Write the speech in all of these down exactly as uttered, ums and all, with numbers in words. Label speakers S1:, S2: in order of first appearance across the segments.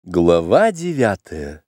S1: Глава девятая.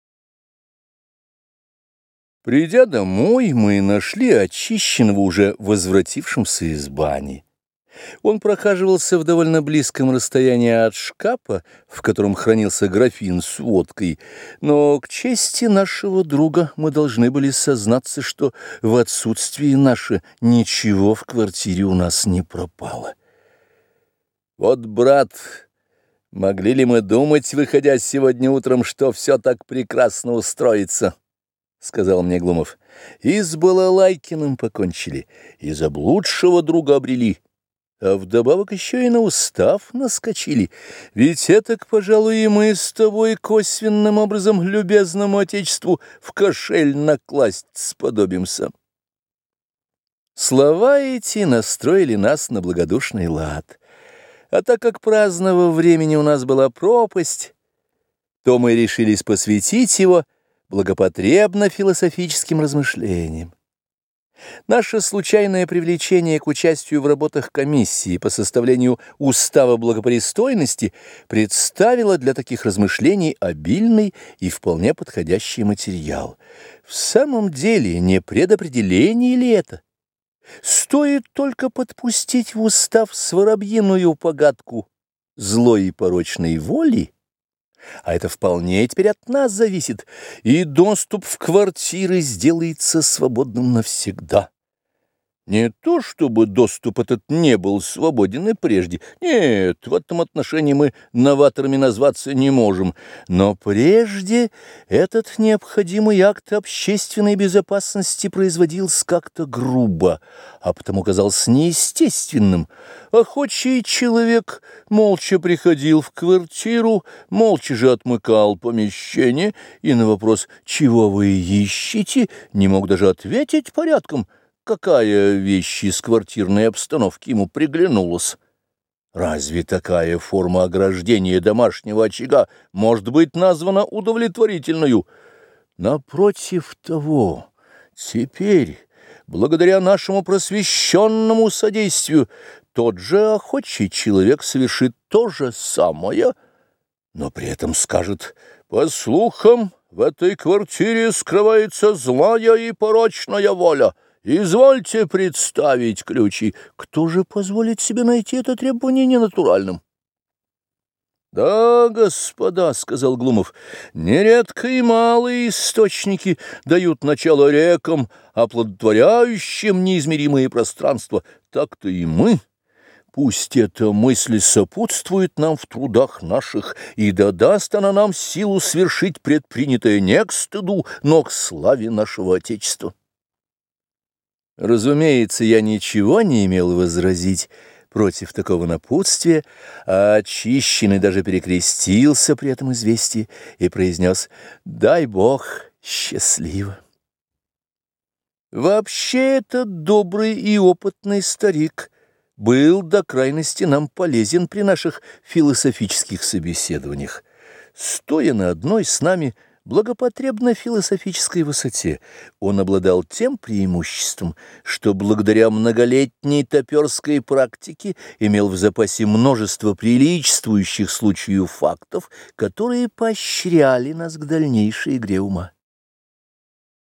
S1: Придя домой, мы нашли очищенного, уже возвратившимся из бани. Он прохаживался в довольно близком расстоянии от шкафа, в котором хранился графин с водкой, но к чести нашего друга мы должны были сознаться, что в отсутствии наше ничего в квартире у нас не пропало. Вот, брат... Могли ли мы думать, выходя сегодня утром, что все так прекрасно устроится? — сказал мне Глумов. — И с Балалайкиным покончили, и заблудшего друга обрели, а вдобавок еще и на устав наскочили. Ведь этак, пожалуй, и мы с тобой косвенным образом любезному отечеству в кошель накласть сподобимся. Слова эти настроили нас на благодушный лад. А так как праздного времени у нас была пропасть, то мы решились посвятить его благопотребно философическим размышлениям. Наше случайное привлечение к участию в работах комиссии по составлению устава благопристойности представило для таких размышлений обильный и вполне подходящий материал. В самом деле, не предопределение ли это? Стоит только подпустить в устав своробьиную погадку злой и порочной воли, а это вполне теперь от нас зависит, и доступ в квартиры сделается свободным навсегда. Не то, чтобы доступ этот не был свободен и прежде. Нет, в этом отношении мы новаторами назваться не можем. Но прежде этот необходимый акт общественной безопасности производился как-то грубо, а потому казался неестественным. Охочий человек молча приходил в квартиру, молча же отмыкал помещение, и на вопрос «Чего вы ищете?» не мог даже ответить порядком, какая вещь из квартирной обстановки ему приглянулась. Разве такая форма ограждения домашнего очага может быть названа удовлетворительною? Напротив того, теперь, благодаря нашему просвещенному содействию, тот же охочий человек совершит то же самое, но при этом скажет: «По слухам, в этой квартире скрывается злая и порочная воля. Извольте представить ключи». Кто же позволит себе найти это требование ненатуральным? «Да, господа, — сказал Глумов, — нередко и малые источники дают начало рекам, оплодотворяющим неизмеримые пространства. Так-то и мы. Пусть эта мысль сопутствует нам в трудах наших, и дадаст она нам силу свершить предпринятое не к стыду, но к славе нашего Отечества». Разумеется, я ничего не имел возразить против такого напутствия, а очищенный даже перекрестился при этом известии и произнес: «Дай Бог, счастливо». Вообще этот добрый и опытный старик был до крайности нам полезен при наших философических собеседованиях. Стоя на одной с нами благопотребно философической высоте, он обладал тем преимуществом, что благодаря многолетней топерской практике имел в запасе множество приличествующих случаев фактов, которые поощряли нас к дальнейшей игре ума.